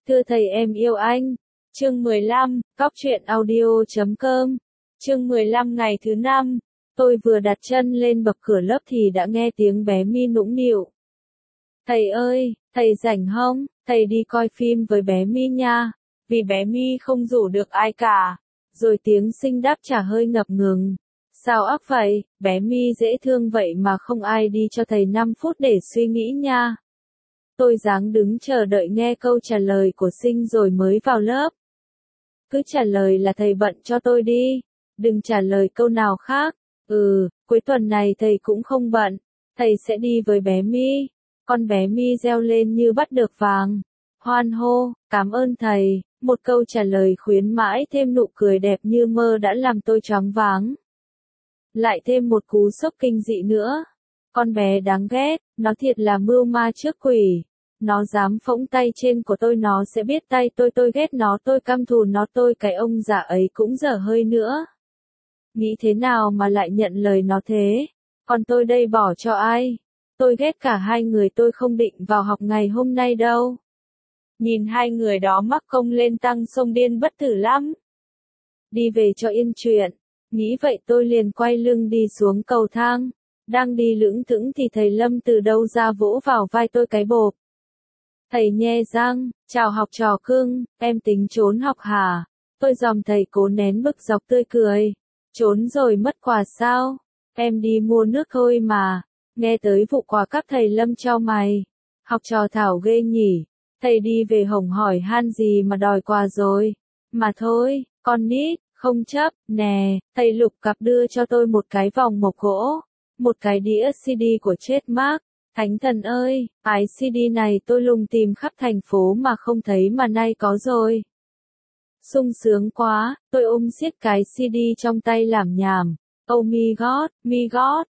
Thưa thầy em yêu anh. Chương 15, Cóc truyện audio.com. Chương 15 ngày thứ 5, tôi vừa đặt chân lên bậc cửa lớp thì đã nghe tiếng bé Mi nũng nịu. Thầy ơi, thầy rảnh không? Thầy đi coi phim với bé Mi nha. Vì bé Mi không rủ được ai cả. Rồi tiếng xinh đáp trả hơi ngập ngừng. Sao ác vậy, bé Mi dễ thương vậy mà không ai đi cho thầy 5 phút để suy nghĩ nha. Tôi ráng đứng chờ đợi nghe câu trả lời của Sinh rồi mới vào lớp. Cứ trả lời là thầy bận cho tôi đi. Đừng trả lời câu nào khác. Cuối tuần này thầy cũng không bận. Thầy sẽ đi với bé Mi. Con bé Mi reo lên như bắt được vàng. Hoan hô, cảm ơn thầy. Một câu trả lời khuyến mãi thêm nụ cười đẹp như mơ đã làm tôi choáng váng. Lại thêm một cú sốc kinh dị nữa. Con bé đáng ghét, nó thiệt là mưu ma trước quỷ. Nó dám phỗng tay trên của tôi, nó sẽ biết tay tôi ghét nó, tôi căm thù nó, tôi cái ông già ấy cũng dở hơi nữa. Nghĩ thế nào mà lại nhận lời nó thế? Còn tôi đây bỏ cho ai? Tôi ghét cả hai người, tôi không định vào học ngày hôm nay đâu. Nhìn hai người đó mắc công lên tăng sông điên bất tử lắm. Đi về cho yên chuyện. Nghĩ vậy tôi liền quay lưng đi xuống cầu thang. Đang đi lững thững thì thầy Lâm từ đâu ra vỗ vào vai tôi cái bộp. Thầy nhe răng, chào học trò cưng, em tính trốn học hả? Tôi dòm thầy cố nén bực dọc tươi cười. Trốn rồi mất quà sao? Em đi mua nước thôi mà. Nghe tới vụ quà cắp thầy Lâm chau mày. Học trò Thảo ghê nhỉ. Thầy đi về hổng hỏi han gì mà đòi quà rồi. Mà thôi, con nít, không chấp, nè, thầy lục cặp đưa cho tôi một cái vòng mộc gỗ. Một cái đĩa CD của chết Mark. Thánh thần ơi, cái CD này tôi lùng tìm khắp thành phố mà không thấy mà nay có rồi. Sung sướng quá, tôi ôm siết cái CD trong tay làm nhảm. Oh my god,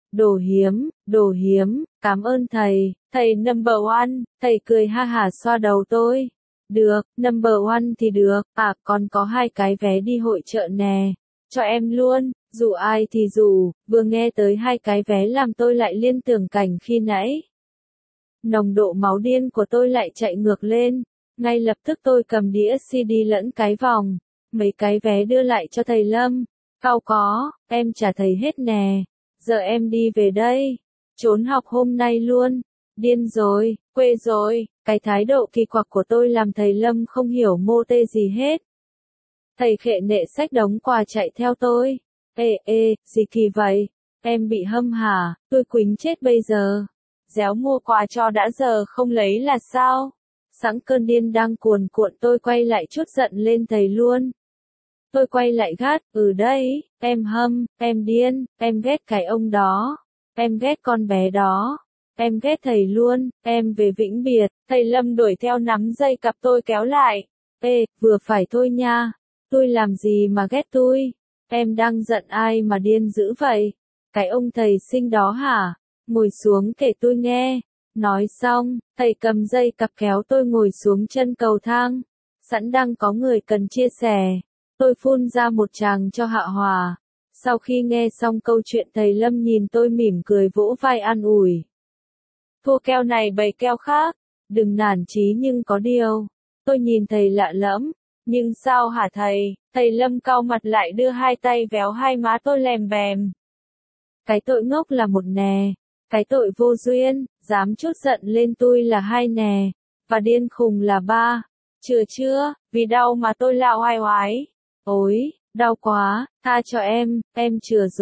đồ hiếm, cảm ơn thầy number one, thầy cười ha hả xoa đầu tôi. Được, number one thì được, còn có 2 cái vé đi hội chợ nè, cho em luôn. Dù ai thì dù, vừa nghe tới 2 cái vé làm tôi lại liên tưởng cảnh khi nãy. Nồng độ máu điên của tôi lại chạy ngược lên. Ngay lập tức tôi cầm đĩa CD lẫn cái vòng. Mấy cái vé đưa lại cho thầy Lâm. Cao có, em trả thầy hết nè. Giờ em đi về đây. Trốn học hôm nay luôn. Điên rồi, quê rồi. Cái thái độ kỳ quặc của tôi làm thầy Lâm không hiểu mô tê gì hết. Thầy khệ nệ xách đống quà chạy theo tôi. Ê, gì kỳ vậy? Em bị hâm hả? Tôi quýnh chết bây giờ. Déo mua quà cho đã giờ không lấy là sao? Sẵn cơn điên đang cuồn cuộn tôi quay lại trút giận lên thầy luôn. Tôi quay lại gắt, đấy, em hâm, em điên, em ghét cái ông đó. Em ghét con bé đó. Em ghét thầy luôn, em về vĩnh biệt. Thầy Lâm đuổi theo nắm dây cặp tôi kéo lại. Ê, vừa phải thôi nha. Tôi làm gì mà ghét tôi? Em đang giận ai mà điên dữ vậy? Cái ông thầy Sinh đó hả? Ngồi xuống kể tôi nghe. Nói xong, thầy cầm dây cặp kéo tôi ngồi xuống chân cầu thang. Sẵn đang có người cần chia sẻ. Tôi phun ra một tràng cho hạ hòa. Sau khi nghe xong câu chuyện thầy Lâm nhìn tôi mỉm cười vỗ vai an ủi. Thua keo này bày keo khác. Đừng nản chí nhưng có điều. Tôi nhìn thầy lạ lẫm. Nhưng sao hả thầy? Thầy Lâm cau mặt lại đưa 2 tay véo hai má tôi lèm bèm. Cái tội ngốc là 1 nè. Cái tội vô duyên, dám trút giận lên tôi là 2 nè. Và điên khùng là 3. Chưa, vì đau mà tôi lạo oai oái. Ôi, đau quá, tha cho em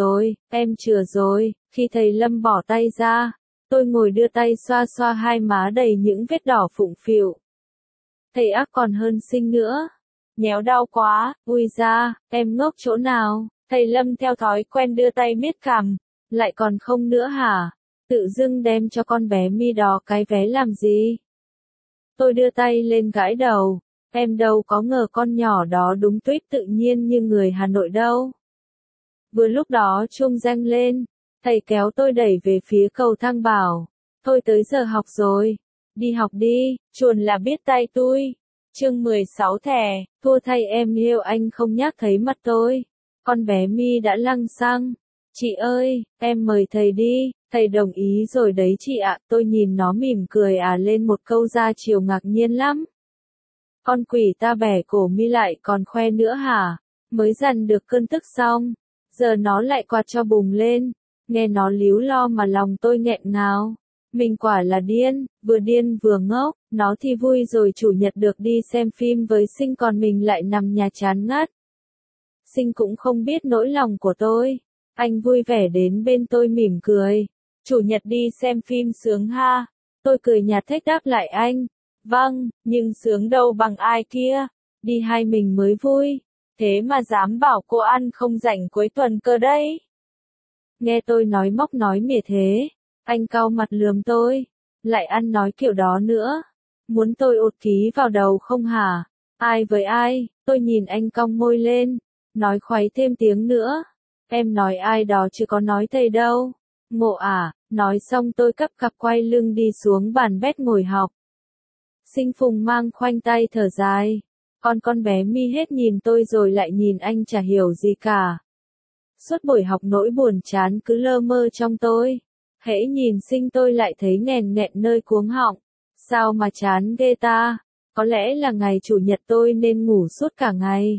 chừa rồi. Khi thầy Lâm bỏ tay ra, tôi ngồi đưa tay xoa xoa 2 má đầy những vết đỏ phụng phịu. Thầy ác còn hơn Sinh nữa. Nhéo đau quá, ui da, em ngốc chỗ nào? Thầy Lâm theo thói quen đưa tay miết cằm. Lại còn không nữa hả? Tự dưng đem cho con bé Mi đó cái vé làm gì? Tôi đưa tay lên gãi đầu. Em đâu có ngờ con nhỏ đó đúng tuýp tự nhiên như người Hà Nội đâu. Vừa lúc đó chuông reng lên. Thầy kéo tôi đẩy về phía cầu thang bảo. Thôi tới giờ học rồi. Đi học đi, chuồn là biết tay tôi. Chương 16 thẻ, thua thay em yêu anh không nhắc thấy mặt tôi. Con bé Mi đã lăng xăng. Chị ơi, em mời thầy đi. Thầy đồng ý rồi đấy chị ạ. Tôi nhìn nó mỉm cười lên một câu ra chiều ngạc nhiên lắm. Con quỷ ta bẻ cổ mi lại còn khoe nữa hả? Mới dằn được cơn tức xong, giờ nó lại quạt cho bùng lên. Nghe nó líu lo mà lòng tôi nghẹn ngào. Mình quả là điên vừa ngốc, nó thì vui rồi chủ nhật được đi xem phim với Sinh còn mình lại nằm nhà chán ngắt. Sinh cũng không biết nỗi lòng của tôi. Anh vui vẻ đến bên tôi mỉm cười. Chủ nhật đi xem phim sướng ha. Tôi cười nhạt thách đáp lại anh. Vâng, nhưng sướng đâu bằng ai kia. Đi hai mình mới vui. Thế mà dám bảo cô ăn không rảnh cuối tuần cơ đấy. Nghe tôi nói móc nói mỉa thế. Anh cau mặt lườm tôi. Lại ăn nói kiểu đó nữa. Muốn tôi ột ký vào đầu không hả? Ai với ai? Tôi nhìn anh cong môi lên. Nói khuấy thêm tiếng nữa. Em nói ai đó chứ có nói thầy đâu. Ngộ à, nói xong tôi cắp cặp quay lưng đi xuống bàn bét ngồi học. Sinh Phùng mang khoanh tay thở dài. Con bé mi hết nhìn tôi rồi lại nhìn anh chả hiểu gì cả. Suốt buổi học nỗi buồn chán cứ lơ mơ trong tôi. Hễ nhìn Sinh tôi lại thấy nghèn nghẹn nơi cuống họng. Sao mà chán ghê ta? Có lẽ là ngày chủ nhật tôi nên ngủ suốt cả ngày.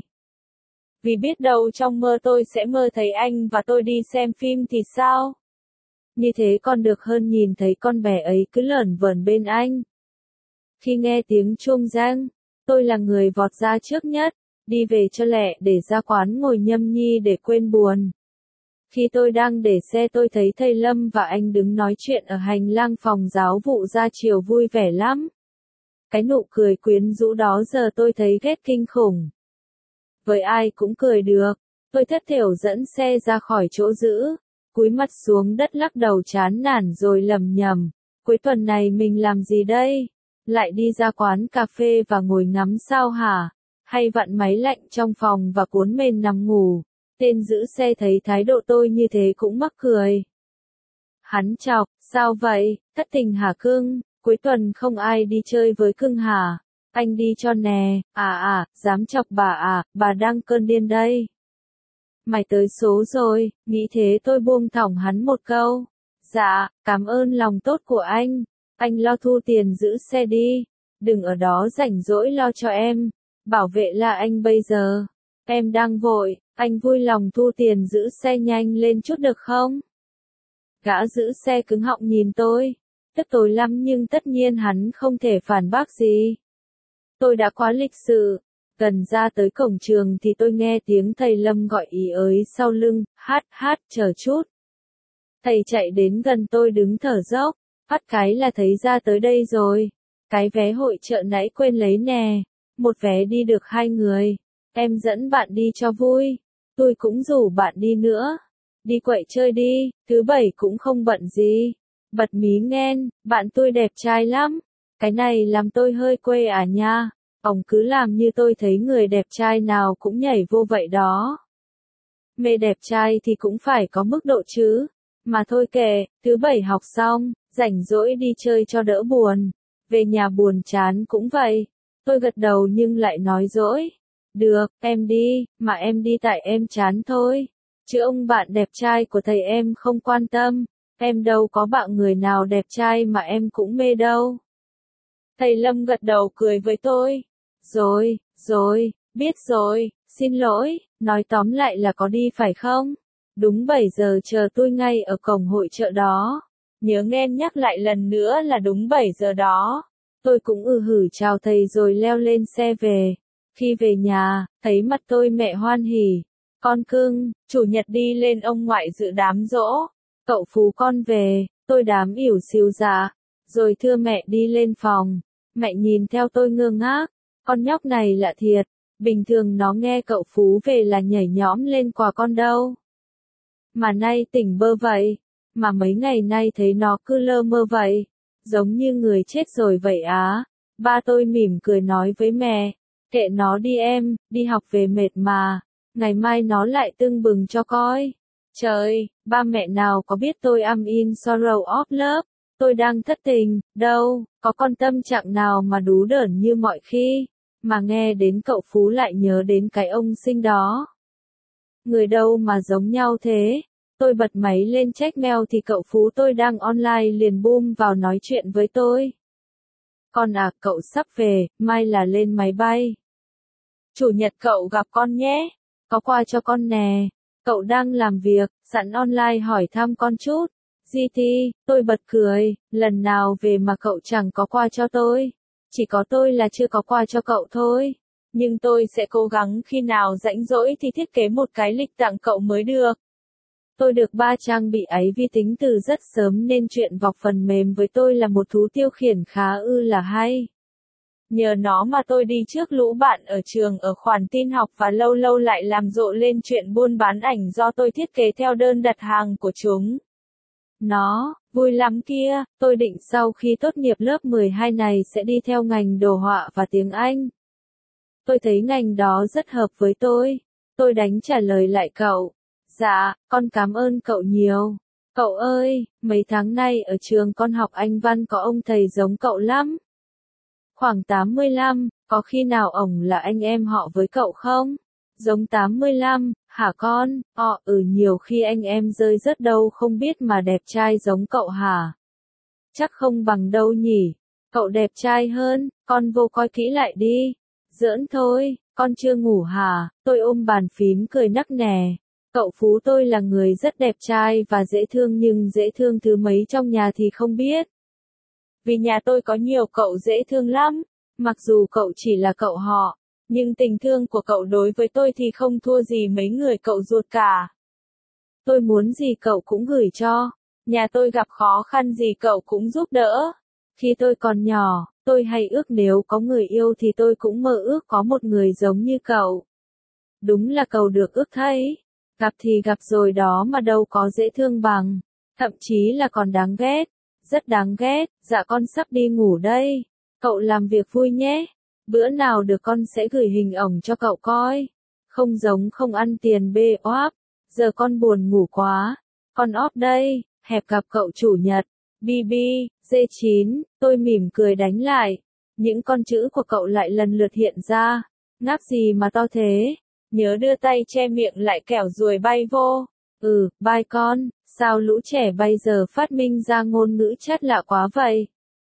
Vì biết đâu trong mơ tôi sẽ mơ thấy anh và tôi đi xem phim thì sao? Như thế còn được hơn nhìn thấy con bé ấy cứ lởn vởn bên anh. Khi nghe tiếng chuông reng, tôi là người vọt ra trước nhất, đi về cho lẹ để ra quán ngồi nhâm nhi để quên buồn. Khi tôi đang để xe tôi thấy thầy Lâm và anh đứng nói chuyện ở hành lang phòng giáo vụ ra chiều vui vẻ lắm. Cái nụ cười quyến rũ đó giờ tôi thấy ghét kinh khủng. Với ai cũng cười được, tôi thất thểu dẫn xe ra khỏi chỗ giữ, cúi mặt xuống đất lắc đầu chán nản rồi lầm nhầm. Cuối tuần này mình làm gì đây? Lại đi ra quán cà phê và ngồi ngắm sao hả? Hay vặn máy lạnh trong phòng và cuốn mền nằm ngủ? Tên giữ xe thấy thái độ tôi như thế cũng mắc cười. Hắn chọc, sao vậy, thất tình hả cưng, cuối tuần không ai đi chơi với cưng hả? Anh đi cho nè, dám chọc bà đang cơn điên đây. Mày tới số rồi, nghĩ thế tôi buông thõng hắn một câu. Dạ, cảm ơn lòng tốt của anh lo thu tiền giữ xe đi, đừng ở đó rảnh rỗi lo cho em, bảo vệ là anh bây giờ. Em đang vội, anh vui lòng thu tiền giữ xe nhanh lên chút được không? Gã giữ xe cứng họng nhìn tôi, tức tối lắm nhưng tất nhiên hắn không thể phản bác gì. Tôi đã quá lịch sự, gần ra tới cổng trường thì tôi nghe tiếng thầy Lâm gọi ý ới sau lưng, hát, chờ chút. Thầy chạy đến gần tôi đứng thở dốc, phát cái là thấy ra tới đây rồi. Cái vé hội chợ nãy quên lấy nè, một vé đi được 2 người, em dẫn bạn đi cho vui, tôi cũng rủ bạn đi nữa. Đi quậy chơi đi, thứ bảy cũng không bận gì. Bật mí nghen, bạn tôi đẹp trai lắm. Cái này làm tôi hơi quê à nha. Ông cứ làm như tôi thấy người đẹp trai nào cũng nhảy vô vậy đó. Mê đẹp trai thì cũng phải có mức độ chứ. Mà thôi kệ, thứ bảy học xong, rảnh rỗi đi chơi cho đỡ buồn. Về nhà buồn chán cũng vậy. Tôi gật đầu nhưng lại nói dỗi. Được, em đi, mà em đi tại em chán thôi. Chứ ông bạn đẹp trai của thầy em không quan tâm. Em đâu có bạn người nào đẹp trai mà em cũng mê đâu. Thầy Lâm gật đầu cười với tôi. Rồi, biết rồi, xin lỗi, nói tóm lại là có đi phải không? Đúng 7 giờ chờ tôi ngay ở cổng hội chợ đó. Nhớ nghen nhắc lại lần nữa là đúng 7 giờ đó. Tôi cũng hử chào thầy rồi leo lên xe về. Khi về nhà, thấy mặt tôi mẹ hoan hỉ. Con cưng, chủ nhật đi lên ông ngoại dự đám giỗ. Cậu Phú con về, tôi đám ỉu xìu dạ. Rồi thưa mẹ đi lên phòng. Mẹ nhìn theo tôi ngơ ngác. Con nhóc này lạ thiệt. Bình thường nó nghe cậu Phú về là nhảy nhõm lên quà con đâu. Mà nay tỉnh bơ vậy. Mà mấy ngày nay thấy nó cứ lơ mơ vậy. Giống như người chết rồi vậy á. Ba tôi mỉm cười nói với mẹ. Kệ nó đi em, đi học về mệt mà. Ngày mai nó lại tưng bừng cho coi. Trời, ba mẹ nào có biết tôi am in sorrow of love. Tôi đang thất tình, đâu, có con tâm trạng nào mà đú đởn như mọi khi. Mà nghe đến cậu Phú lại nhớ đến cái ông Sinh đó. Người đâu mà giống nhau thế. Tôi bật máy lên check mail thì cậu Phú tôi đang online liền boom vào nói chuyện với tôi. Con à, cậu sắp về, mai là lên máy bay. Chủ nhật cậu gặp con nhé. Có quà cho con nè. Cậu đang làm việc, sẵn online hỏi thăm con chút. GT, tôi bật cười, lần nào về mà cậu chẳng có quà cho tôi. Chỉ có tôi là chưa có quà cho cậu thôi. Nhưng tôi sẽ cố gắng khi nào rảnh rỗi thì thiết kế một cái lịch tặng cậu mới được. Tôi được 3 trang bị ấy vi tính từ rất sớm nên chuyện vọc phần mềm với tôi là một thú tiêu khiển khá là hay. Nhờ nó mà tôi đi trước lũ bạn ở trường ở khoản tin học và lâu lâu lại làm rộ lên chuyện buôn bán ảnh do tôi thiết kế theo đơn đặt hàng của chúng. Nó, vui lắm kia, tôi định sau khi tốt nghiệp lớp 12 này sẽ đi theo ngành đồ họa và tiếng Anh. Tôi thấy ngành đó rất hợp với tôi. Tôi đánh trả lời lại cậu. Dạ, con cảm ơn cậu nhiều. Cậu ơi, mấy tháng nay ở trường con học Anh văn có ông thầy giống cậu lắm. Khoảng 85, có khi nào ổng là anh em họ với cậu không? Giống 85, hả con? Nhiều khi anh em rơi rớt đâu không biết mà đẹp trai giống cậu hả? Chắc không bằng đâu nhỉ. Cậu đẹp trai hơn, con vô coi kỹ lại đi. Giỡn thôi, con chưa ngủ hả? Tôi ôm bàn phím cười nắc nẻ. Cậu Phú tôi là người rất đẹp trai và dễ thương nhưng dễ thương thứ mấy trong nhà thì không biết. Vì nhà tôi có nhiều cậu dễ thương lắm. Mặc dù cậu chỉ là cậu họ, nhưng tình thương của cậu đối với tôi thì không thua gì mấy người cậu ruột cả. Tôi muốn gì cậu cũng gửi cho. Nhà tôi gặp khó khăn gì cậu cũng giúp đỡ. Khi tôi còn nhỏ, tôi hay ước nếu có người yêu thì tôi cũng mơ ước có một người giống như cậu. Đúng là cậu được ước thấy. Gặp thì gặp rồi đó mà đâu có dễ thương bằng. Thậm chí là còn đáng ghét. Rất đáng ghét. Dạ con sắp đi ngủ đây. Cậu làm việc vui nhé. Bữa nào được con sẽ gửi hình ổng cho cậu coi. Không giống không ăn tiền bê oáp. Giờ con buồn ngủ quá. Con off đây. Hẹp gặp cậu chủ nhật. BB, D9, tôi mỉm cười đánh lại. Những con chữ của cậu lại lần lượt hiện ra. Ngáp gì mà to thế? Nhớ đưa tay che miệng lại kẻo ruồi bay vô. Bye con, sao lũ trẻ bây giờ phát minh ra ngôn ngữ chat lạ quá vậy?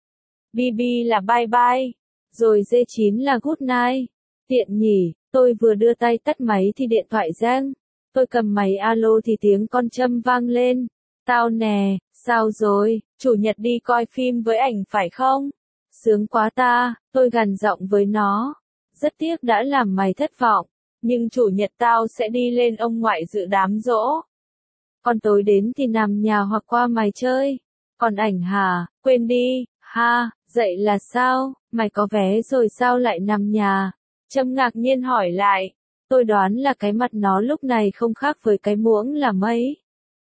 BB là bye bye, rồi D9 là good night. Tiện nhỉ, tôi vừa đưa tay tắt máy thì điện thoại reng. Tôi cầm máy alo thì tiếng con châm vang lên. Tao nè, sao rồi, chủ nhật đi coi phim với ảnh phải không? Sướng quá ta, tôi gằn giọng với nó. Rất tiếc đã làm mày thất vọng, nhưng chủ nhật tao sẽ đi lên ông ngoại dự đám giỗ. Còn tối đến thì nằm nhà hoặc qua mày chơi. Còn ảnh hả, quên đi, ha, dậy là sao, mày có vé rồi sao lại nằm nhà? Trâm ngạc nhiên hỏi lại. Tôi đoán là cái mặt nó lúc này không khác với cái muỗng là mấy.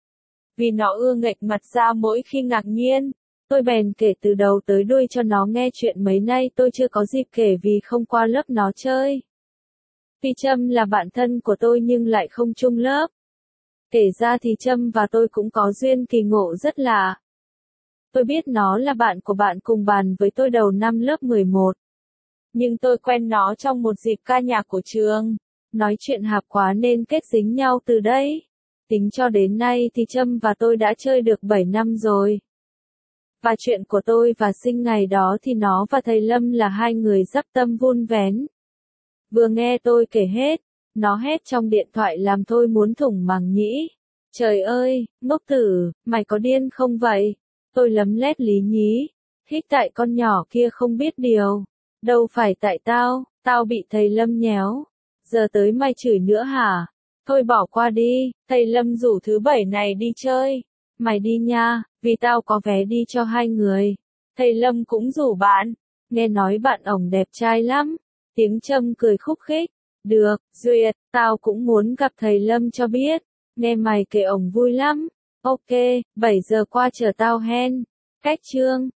Vì nó ưa nghệch mặt ra mỗi khi ngạc nhiên. Tôi bèn kể từ đầu tới đuôi cho nó nghe chuyện mấy nay tôi chưa có dịp kể vì không qua lớp nó chơi. Tuy Trâm là bạn thân của tôi nhưng lại không chung lớp. Kể ra thì Trâm và tôi cũng có duyên kỳ ngộ rất lạ. Tôi biết nó là bạn của bạn cùng bàn với tôi đầu năm lớp 11. Nhưng tôi quen nó trong một dịp ca nhạc của trường. Nói chuyện hạp quá nên kết dính nhau từ đấy. Tính cho đến nay thì Trâm và tôi đã chơi được 7 năm rồi. Và chuyện của tôi và Sinh ngày đó thì nó và thầy Lâm là hai người dắp tâm vun vén. Vừa nghe tôi kể hết, nó hét trong điện thoại làm tôi muốn thủng màng nhĩ. Trời ơi, ngốc tử, mày có điên không vậy? Tôi lấm lét lý nhí. Hít tại con nhỏ kia không biết điều. Đâu phải tại tao bị thầy Lâm nhéo. Giờ tới mày chửi nữa hả? Thôi bỏ qua đi, thầy Lâm rủ thứ 7 này đi chơi. Mày đi nha, vì tao có vé đi cho hai người. Thầy Lâm cũng rủ bạn. Nghe nói bạn ổng đẹp trai lắm. Tiếng Trâm cười khúc khích. Được, duyệt, tao cũng muốn gặp thầy Lâm cho biết. Nghe mày kể ổng vui lắm. Ok, 7 giờ qua chờ tao hen. Cách chương.